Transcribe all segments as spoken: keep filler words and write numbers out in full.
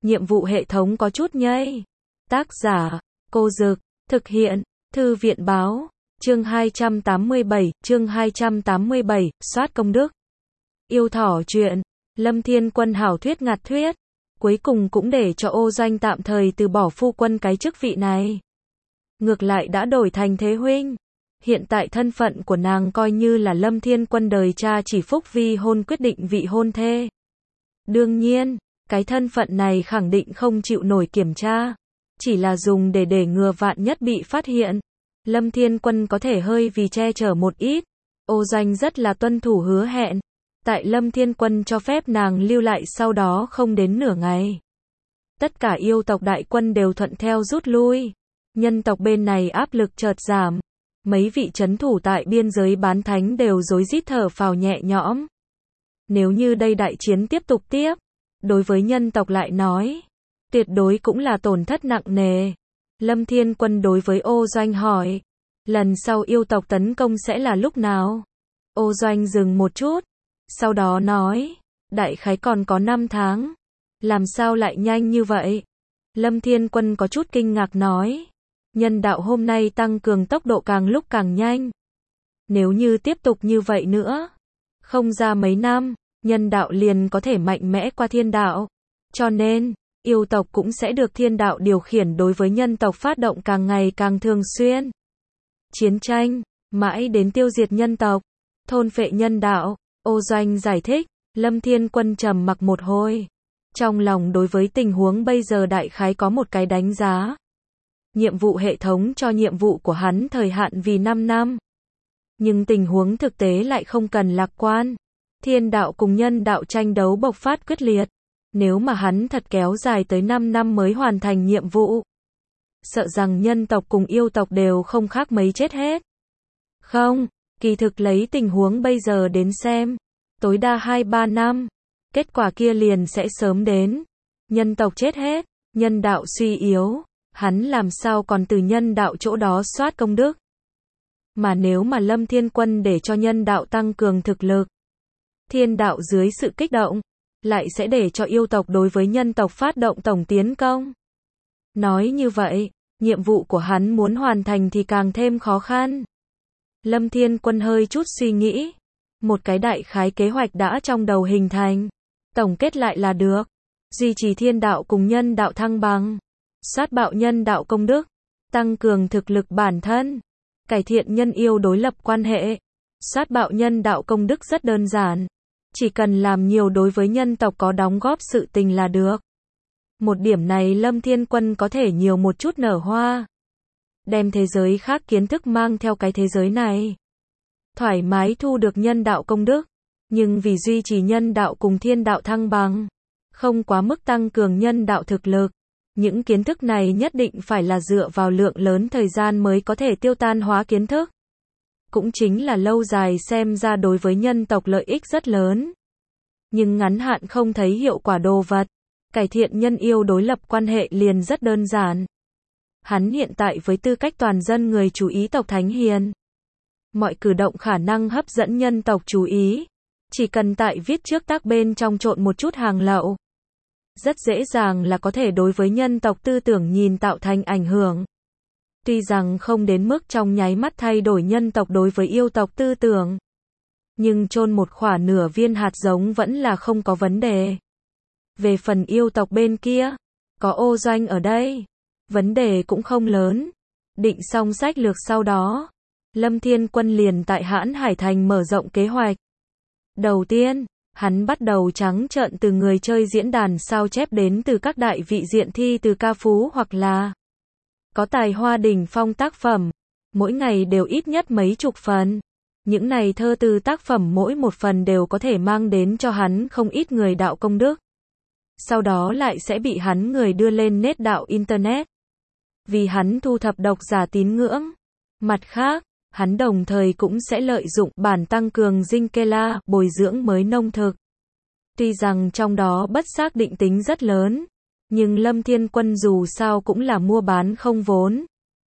nhiệm vụ hệ thống có chút nhây. Tác giả, Cô Dực, thực hiện, Thư viện Báo, chương hai trăm tám mươi bảy, chương hai trăm tám mươi bảy, soát công đức. Yêu thỏ chuyện, Lâm Thiên Quân hảo thuyết ngạt thuyết, cuối cùng cũng để cho Ô Doanh tạm thời từ bỏ phu quân cái chức vị này. Ngược lại đã đổi thành thế huynh. Hiện tại thân phận của nàng coi như là Lâm Thiên Quân đời cha chỉ phúc vi hôn quyết định vị hôn thê. Đương nhiên, cái thân phận này khẳng định không chịu nổi kiểm tra, chỉ là dùng để để ngừa vạn nhất bị phát hiện. Lâm Thiên Quân có thể hơi vì che chở một ít. Ô Doanh rất là tuân thủ hứa hẹn. Tại Lâm Thiên Quân cho phép nàng lưu lại sau đó không đến nửa ngày. Tất cả yêu tộc đại quân đều thuận theo rút lui. Nhân tộc bên này áp lực chợt giảm. Mấy vị trấn thủ tại biên giới bán thánh đều rối rít thở phào nhẹ nhõm. Nếu như đây đại chiến tiếp tục tiếp, đối với nhân tộc lại nói, tuyệt đối cũng là tổn thất nặng nề. Lâm Thiên Quân đối với Ô Doanh hỏi, lần sau yêu tộc tấn công sẽ là lúc nào? Ô Doanh dừng một chút, sau đó nói, đại khái còn có năm tháng. Làm sao lại nhanh như vậy? Lâm Thiên Quân có chút kinh ngạc nói, nhân đạo hôm nay tăng cường tốc độ càng lúc càng nhanh. Nếu như tiếp tục như vậy nữa, không ra mấy năm, nhân đạo liền có thể mạnh mẽ qua thiên đạo. Cho nên, yêu tộc cũng sẽ được thiên đạo điều khiển đối với nhân tộc phát động càng ngày càng thường xuyên. Chiến tranh, mãi đến tiêu diệt nhân tộc, thôn phệ nhân đạo. Ô Doanh giải thích. Lâm Thiên Quân trầm mặc một hồi. Trong lòng đối với tình huống bây giờ đại khái có một cái đánh giá. Nhiệm vụ hệ thống cho nhiệm vụ của hắn thời hạn vì năm năm. Nhưng tình huống thực tế lại không cần lạc quan. Thiên đạo cùng nhân đạo tranh đấu bộc phát quyết liệt. Nếu mà hắn thật kéo dài tới năm năm mới hoàn thành nhiệm vụ, sợ rằng nhân tộc cùng yêu tộc đều không khác mấy chết hết. Không, kỳ thực lấy tình huống bây giờ đến xem, tối đa hai ba năm, kết quả kia liền sẽ sớm đến. Nhân tộc chết hết, nhân đạo suy yếu, hắn làm sao còn từ nhân đạo chỗ đó soát công đức. Mà nếu mà Lâm Thiên Quân để cho nhân đạo tăng cường thực lực, thiên đạo dưới sự kích động, lại sẽ để cho yêu tộc đối với nhân tộc phát động tổng tiến công. Nói như vậy, nhiệm vụ của hắn muốn hoàn thành thì càng thêm khó khăn. Lâm Thiên Quân hơi chút suy nghĩ. Một cái đại khái kế hoạch đã trong đầu hình thành. Tổng kết lại là được. Duy trì thiên đạo cùng nhân đạo thăng bằng. Soát bạo nhân đạo công đức. Tăng cường thực lực bản thân. Cải thiện nhân yêu đối lập quan hệ. Soát bạo nhân đạo công đức rất đơn giản. Chỉ cần làm nhiều đối với nhân tộc có đóng góp sự tình là được. Một điểm này Lâm Thiên Quân có thể nhiều một chút nở hoa. Đem thế giới khác kiến thức mang theo cái thế giới này. Thoải mái thu được nhân đạo công đức. Nhưng vì duy trì nhân đạo cùng thiên đạo thăng bằng, không quá mức tăng cường nhân đạo thực lực. Những kiến thức này nhất định phải là dựa vào lượng lớn thời gian mới có thể tiêu tan hóa kiến thức. Cũng chính là lâu dài xem ra đối với nhân tộc lợi ích rất lớn. Nhưng ngắn hạn không thấy hiệu quả đồ vật. Cải thiện nhân yêu đối lập quan hệ liền rất đơn giản. Hắn hiện tại với tư cách toàn dân người chú ý tộc Thánh Hiền. Mọi cử động khả năng hấp dẫn nhân tộc chú ý. Chỉ cần tại viết trước tác bên trong trộn một chút hàng lậu. Rất dễ dàng là có thể đối với nhân tộc tư tưởng nhìn tạo thành ảnh hưởng. Tuy rằng không đến mức trong nháy mắt thay đổi nhân tộc đối với yêu tộc tư tưởng. Nhưng chôn một khỏa nửa viên hạt giống vẫn là không có vấn đề. Về phần yêu tộc bên kia, có Ô Doanh ở đây. Vấn đề cũng không lớn. Định xong sách lược sau đó, Lâm Thiên Quân liền tại Hãn Hải Thành mở rộng kế hoạch. Đầu tiên, hắn bắt đầu trắng trợn từ người chơi diễn đàn sao chép đến từ các đại vị diện thi từ ca phú hoặc là có tài hoa đỉnh phong tác phẩm. Mỗi ngày đều ít nhất mấy chục phần. Những này thơ từ tác phẩm mỗi một phần đều có thể mang đến cho hắn không ít người đạo công đức. Sau đó lại sẽ bị hắn người đưa lên nét đạo Internet. Vì hắn thu thập độc giả tín ngưỡng. Mặt khác, hắn đồng thời cũng sẽ lợi dụng bản tăng cường Jinkela, bồi dưỡng mới nông thực. Tuy rằng trong đó bất xác định tính rất lớn, nhưng Lâm Thiên Quân dù sao cũng là mua bán không vốn.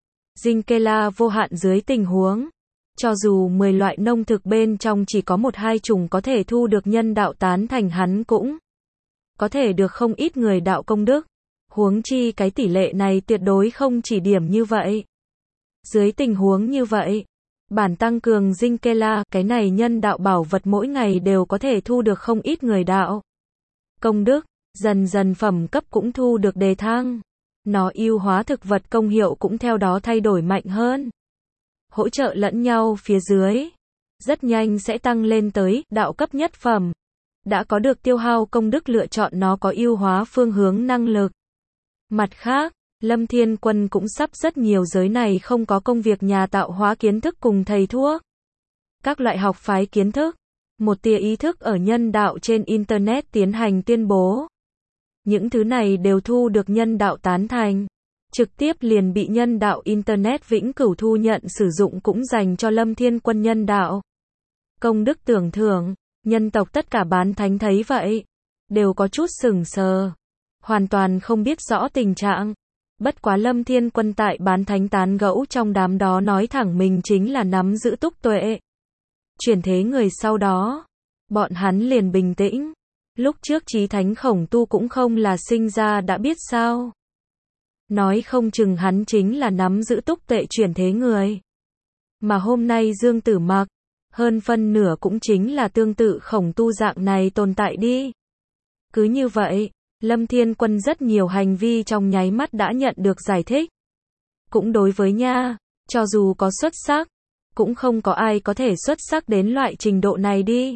Jinkela vô hạn dưới tình huống, cho dù mười loại nông thực bên trong chỉ có một hai chủng có thể thu được nhân đạo tán thành hắn cũng có thể được không ít người đạo công đức. Huống chi cái tỷ lệ này tuyệt đối không chỉ điểm như vậy. Dưới tình huống như vậy, bản tăng cường dinh Kela, cái này nhân đạo bảo vật mỗi ngày đều có thể thu được không ít người đạo công đức, dần dần phẩm cấp cũng thu được đề thăng. Nó ưu hóa thực vật công hiệu cũng theo đó thay đổi mạnh hơn. Hỗ trợ lẫn nhau phía dưới, rất nhanh sẽ tăng lên tới đạo cấp nhất phẩm. Đã có được tiêu hao công đức lựa chọn nó có ưu hóa phương hướng năng lực. Mặt khác, Lâm Thiên Quân cũng sắp rất nhiều giới này không có công việc nhà tạo hóa kiến thức cùng thầy thuốc. Các loại học phái kiến thức, một tia ý thức ở nhân đạo trên Internet tiến hành tuyên bố. Những thứ này đều thu được nhân đạo tán thành. Trực tiếp liền bị nhân đạo Internet vĩnh cửu thu nhận sử dụng cũng dành cho Lâm Thiên Quân nhân đạo. Công đức tưởng thưởng, nhân tộc tất cả bán thánh thấy vậy. Đều có chút sửng sờ. Hoàn toàn không biết rõ tình trạng. Bất quá Lâm Thiên Quân tại bán thánh tán gẫu trong đám đó nói thẳng mình chính là nắm giữ túc tuệ. Chuyển thế người sau đó, bọn hắn liền bình tĩnh. Lúc trước chí thánh khổng tu cũng không là sinh ra đã biết sao. Nói không chừng hắn chính là nắm giữ túc tuệ chuyển thế người. Mà hôm nay Dương Tử Mặc, hơn phân nửa cũng chính là tương tự khổng tu dạng này tồn tại đi. Cứ như vậy, Lâm Thiên Quân rất nhiều hành vi trong nháy mắt đã nhận được giải thích. Cũng đối với nha, cho dù có xuất sắc, cũng không có ai có thể xuất sắc đến loại trình độ này đi.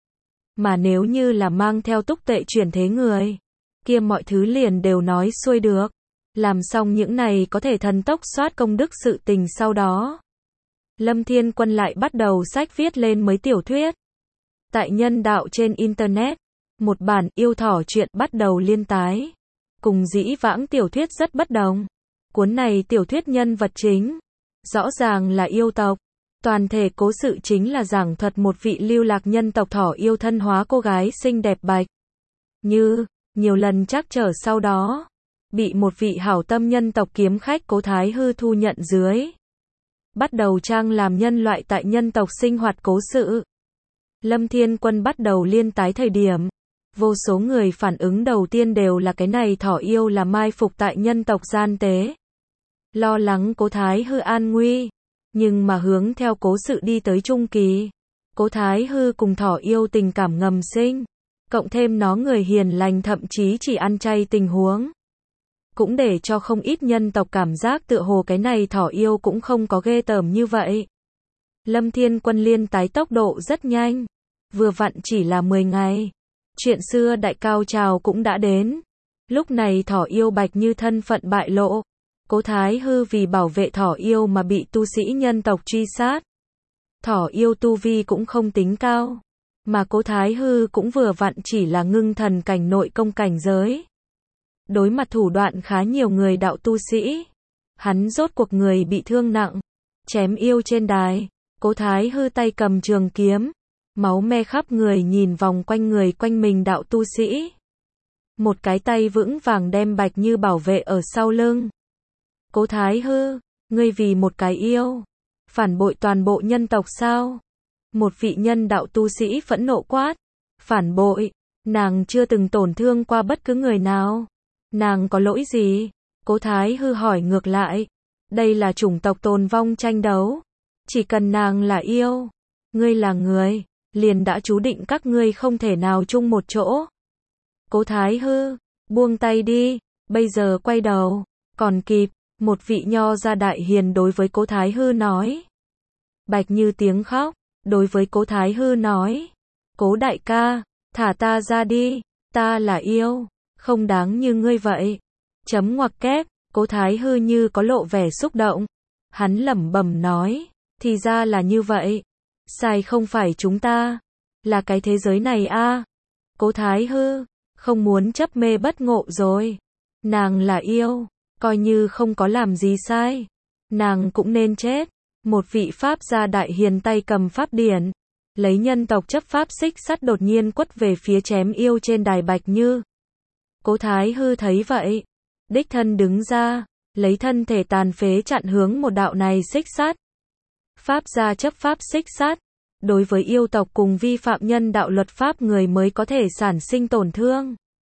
Mà nếu như là mang theo túc tuệ chuyển thế người, kia mọi thứ liền đều nói xuôi được. Làm xong những này có thể thần tốc soát công đức sự tình sau đó. Lâm Thiên Quân lại bắt đầu sách viết lên mấy tiểu thuyết. Tại nhân đạo trên Internet, một bản yêu thỏ chuyện bắt đầu liên tái. Cùng dĩ vãng tiểu thuyết rất bất đồng. Cuốn này tiểu thuyết nhân vật chính, rõ ràng là yêu tộc. Toàn thể cố sự chính là giảng thuật một vị lưu lạc nhân tộc thỏ yêu thân hóa cô gái xinh đẹp Bạch Như, nhiều lần trắc trở sau đó, bị một vị hảo tâm nhân tộc kiếm khách Cố Thái Hư thu nhận dưới. Bắt đầu trang làm nhân loại tại nhân tộc sinh hoạt cố sự. Lâm Thiên Quân bắt đầu liên tái thời điểm. Vô số người phản ứng đầu tiên đều là cái này thỏ yêu là mai phục tại nhân tộc gian tế. Lo lắng Cố Thái Hư an nguy. Nhưng mà hướng theo cố sự đi tới trung kỳ. Cố Thái Hư cùng thỏ yêu tình cảm ngầm sinh. Cộng thêm nó người hiền lành thậm chí chỉ ăn chay tình huống. Cũng để cho không ít nhân tộc cảm giác tựa hồ cái này thỏ yêu cũng không có ghê tởm như vậy. Lâm Thiên Quân liên tái tốc độ rất nhanh. Vừa vặn chỉ là mười ngày. Chuyện xưa đại cao trào cũng đã đến. Lúc này thỏ yêu Bạch Như thân phận bại lộ. Cố Thái Hư vì bảo vệ thỏ yêu mà bị tu sĩ nhân tộc truy sát. Thỏ yêu tu vi cũng không tính cao. Mà Cố Thái Hư cũng vừa vặn chỉ là ngưng thần cảnh nội công cảnh giới. Đối mặt thủ đoạn khá nhiều người đạo tu sĩ. Hắn rốt cuộc người bị thương nặng. Chém yêu trên đài. Cố Thái Hư tay cầm trường kiếm. Máu me khắp người nhìn vòng quanh người quanh mình đạo tu sĩ. Một cái tay vững vàng đem Bạch Như bảo vệ ở sau lưng. Cố Thái Hư, ngươi vì một cái yêu, phản bội toàn bộ nhân tộc sao? Một vị nhân đạo tu sĩ phẫn nộ quát. Phản bội, nàng chưa từng tổn thương qua bất cứ người nào. Nàng có lỗi gì? Cố Thái Hư hỏi ngược lại. Đây là chủng tộc tồn vong tranh đấu. Chỉ cần nàng là yêu, ngươi là người, liền đã chú định các ngươi không thể nào chung một chỗ. Cố Thái Hư, buông tay đi, bây giờ quay đầu, còn kịp. Một vị nho gia đại hiền đối với Cố Thái Hư nói. Bạch Như tiếng khóc, đối với Cố Thái Hư nói. Cố đại ca, thả ta ra đi, ta là yêu, không đáng như ngươi vậy. Chấm ngoặc kép, Cố Thái Hư như có lộ vẻ xúc động. Hắn lẩm bẩm nói, thì ra là như vậy. Sai không phải chúng ta, là cái thế giới này a. Cố Thái Hư, không muốn chấp mê bất ngộ rồi. Nàng là yêu. Coi như không có làm gì sai, nàng cũng nên chết. Một vị pháp gia đại hiền tay cầm pháp điển, lấy nhân tộc chấp pháp xích sắt đột nhiên quất về phía chém yêu trên đài Bạch Như. Cố Thái Hư thấy vậy, đích thân đứng ra, lấy thân thể tàn phế chặn hướng một đạo này xích sắt. Pháp gia chấp pháp xích sắt, đối với yêu tộc cùng vi phạm nhân đạo luật pháp người mới có thể sản sinh tổn thương.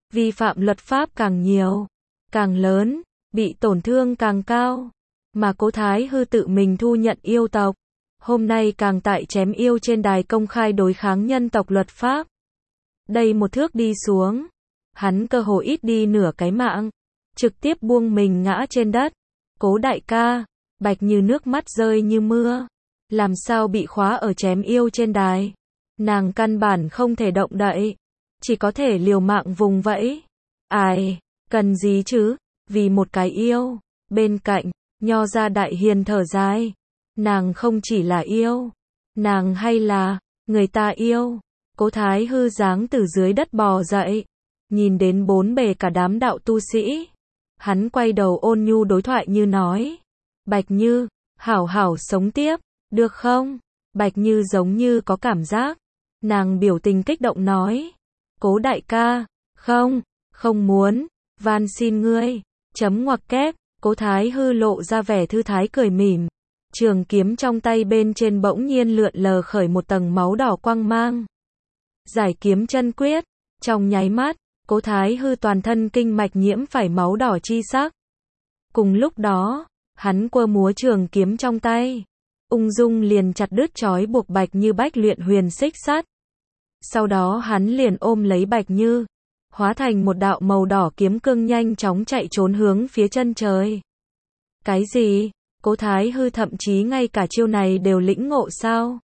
vi phạm luật pháp càng nhiều, càng lớn, bị tổn thương càng cao. Mà Cố Thái Hư tự mình thu nhận yêu tộc, hôm nay càng tại chém yêu trên đài công khai đối kháng nhân tộc luật pháp. Đây một thước đi xuống, hắn cơ hồ ít đi nửa cái mạng, trực tiếp buông mình ngã trên đất. Cố đại ca, Bạch Như nước mắt rơi như mưa, làm sao bị khóa ở chém yêu trên đài. Nàng căn bản không thể động đậy, chỉ có thể liều mạng vùng vẫy. Ai, cần gì chứ, vì một cái yêu. Bên cạnh, Nho Gia Đại Hiền thở dài, nàng không chỉ là yêu, nàng hay là người ta yêu. Cố Thái Hư dáng từ dưới đất bò dậy, nhìn đến bốn bề cả đám đạo tu sĩ, hắn quay đầu ôn nhu đối thoại như nói, Bạch Như, hảo hảo sống tiếp, được không? Bạch Như giống như có cảm giác, nàng biểu tình kích động nói, Cố đại ca, không, không muốn, van xin ngươi, chấm ngoặc kép. Cố Thái Hư lộ ra vẻ thư thái cười mỉm, trường kiếm trong tay bên trên bỗng nhiên lượn lờ khởi một tầng máu đỏ quang mang. Giải kiếm chân quyết, trong nháy mắt, Cố Thái Hư toàn thân kinh mạch nhiễm phải máu đỏ chi sắc. Cùng lúc đó, hắn quơ múa trường kiếm trong tay, ung dung liền chặt đứt trói buộc Bạch Như bách luyện huyền xích sắt. Sau đó hắn liền ôm lấy Bạch Như, hóa thành một đạo màu đỏ kiếm cương nhanh chóng chạy trốn hướng phía chân trời. Cái gì? Cố Thái Hư thậm chí ngay cả chiêu này đều lĩnh ngộ sao?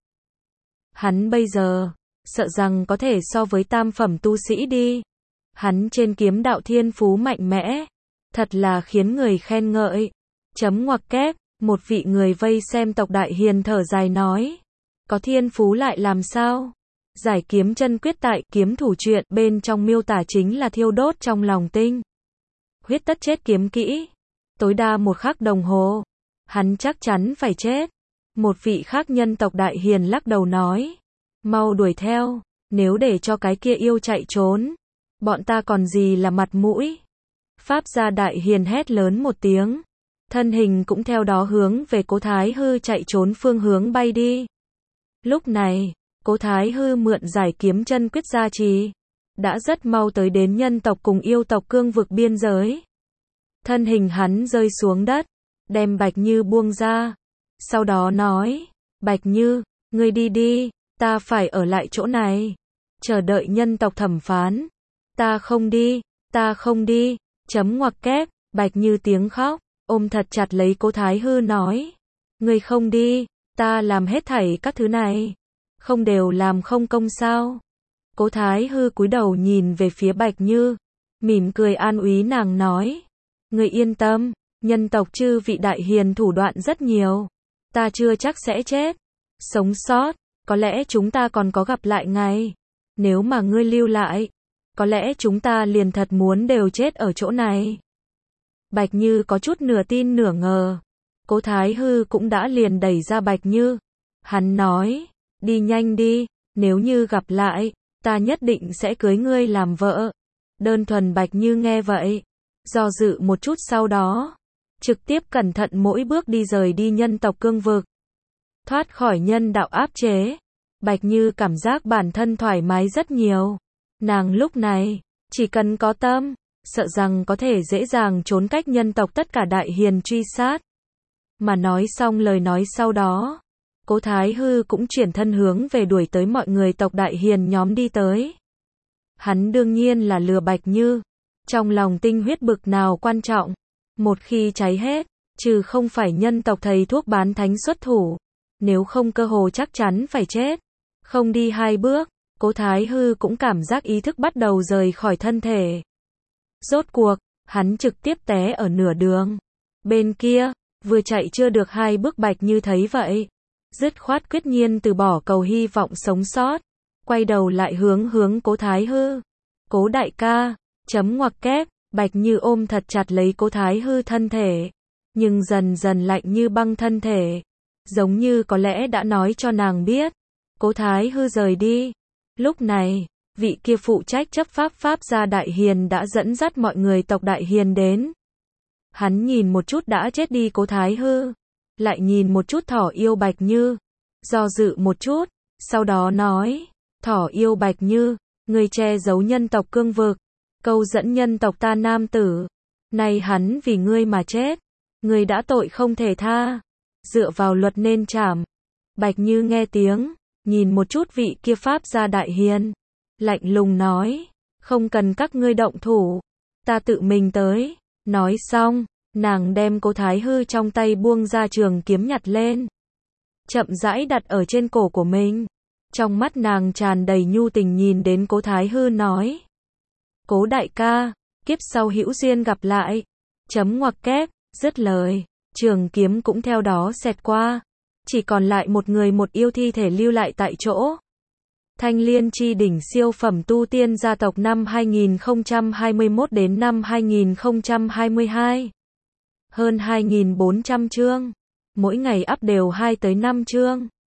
Hắn bây giờ, sợ rằng có thể so với tam phẩm tu sĩ đi. Hắn trên kiếm đạo thiên phú mạnh mẽ, thật là khiến người khen ngợi. Chấm ngoặc kép, một vị người vây xem tộc Đại Hiền thở dài nói, có thiên phú lại làm sao? Giải kiếm chân quyết tại kiếm thủ truyện bên trong miêu tả chính là thiêu đốt trong lòng tinh huyết tất chết kiếm kỹ, tối đa một khắc đồng hồ, hắn chắc chắn phải chết. Một vị khác nhân tộc Đại Hiền lắc đầu nói, mau đuổi theo, nếu để cho cái kia yêu chạy trốn, bọn ta còn gì là mặt mũi. Pháp gia Đại Hiền hét lớn một tiếng, thân hình cũng theo đó hướng về Cố Thái Hư chạy trốn phương hướng bay đi. Lúc này, Cố Thái Hư mượn giải kiếm chân quyết gia trì, đã rất mau tới đến nhân tộc cùng yêu tộc cương vực biên giới. Thân hình hắn rơi xuống đất, đem Bạch Như buông ra, sau đó nói, Bạch Như, ngươi đi đi, ta phải ở lại chỗ này, chờ đợi nhân tộc thẩm phán. Ta không đi, ta không đi, chấm ngoặc kép. Bạch Như tiếng khóc, ôm thật chặt lấy Cố Thái Hư nói, ngươi không đi, ta làm hết thảy các thứ này, không đều làm không công sao? Cố Thái Hư cúi đầu nhìn về phía Bạch Như, mỉm cười an ủi nàng nói, ngươi yên tâm, nhân tộc chư vị Đại Hiền thủ đoạn rất nhiều, ta chưa chắc sẽ chết, sống sót, có lẽ chúng ta còn có gặp lại ngày, nếu mà ngươi lưu lại, có lẽ chúng ta liền thật muốn đều chết ở chỗ này. Bạch Như có chút nửa tin nửa ngờ, Cố Thái Hư cũng đã liền đẩy ra Bạch Như, hắn nói, đi nhanh đi, nếu như gặp lại, ta nhất định sẽ cưới ngươi làm vợ. Đơn thuần Bạch Như nghe vậy, do dự một chút sau đó, trực tiếp cẩn thận mỗi bước đi rời đi nhân tộc cương vực. Thoát khỏi nhân đạo áp chế, Bạch Như cảm giác bản thân thoải mái rất nhiều. Nàng lúc này, chỉ cần có tâm, sợ rằng có thể dễ dàng trốn cách nhân tộc tất cả Đại Hiền truy sát. Mà nói xong lời nói sau đó, Cố Thái Hư cũng chuyển thân hướng về đuổi tới mọi người tộc Đại Hiền nhóm đi tới. Hắn đương nhiên là lừa Bạch Như, trong lòng tinh huyết bực nào quan trọng, một khi cháy hết, trừ không phải nhân tộc thầy thuốc bán thánh xuất thủ, nếu không cơ hồ chắc chắn phải chết. Không đi hai bước, Cố Thái Hư cũng cảm giác ý thức bắt đầu rời khỏi thân thể. Rốt cuộc, hắn trực tiếp té ở nửa đường. Bên kia, vừa chạy chưa được hai bước Bạch Như thấy vậy, dứt khoát quyết nhiên từ bỏ cầu hy vọng sống sót, quay đầu lại hướng hướng Cố Thái Hư. Cố đại ca, chấm ngoặc kép, Bạch Như ôm thật chặt lấy Cố Thái Hư thân thể, nhưng dần dần lạnh như băng thân thể, giống như có lẽ đã nói cho nàng biết, Cố Thái Hư rời đi. Lúc này, vị kia phụ trách chấp pháp Pháp gia Đại Hiền đã dẫn dắt mọi người tộc Đại Hiền đến. Hắn nhìn một chút đã chết đi Cố Thái Hư, lại nhìn một chút Thỏ yêu Bạch Như, do dự một chút, sau đó nói, Thỏ yêu Bạch Như, ngươi che giấu nhân tộc cương vực, câu dẫn nhân tộc ta nam tử. Nay hắn vì ngươi mà chết. Ngươi đã tội không thể tha. Dựa vào luật nên trảm. Bạch Như nghe tiếng, nhìn một chút vị kia pháp gia đại hiền. Lạnh lùng nói, không cần các ngươi động thủ. Ta tự mình tới. Nói xong, nàng đem Cố Thái Hư trong tay buông ra trường kiếm nhặt lên. Chậm rãi đặt ở trên cổ của mình. Trong mắt nàng tràn đầy nhu tình nhìn đến Cố Thái Hư nói. Cố đại ca, kiếp sau hữu duyên gặp lại. Chấm ngoặc kép, dứt lời, trường kiếm cũng theo đó xẹt qua. Chỉ còn lại một người một yêu thi thể lưu lại tại chỗ. Thanh Liên chi đỉnh siêu phẩm tu tiên gia tộc năm hai nghìn không trăm hai mươi mốt đến năm hai nghìn không trăm hai mươi hai. Hơn hai nghìn bốn trăm chương. Mỗi ngày up đều hai tới năm chương.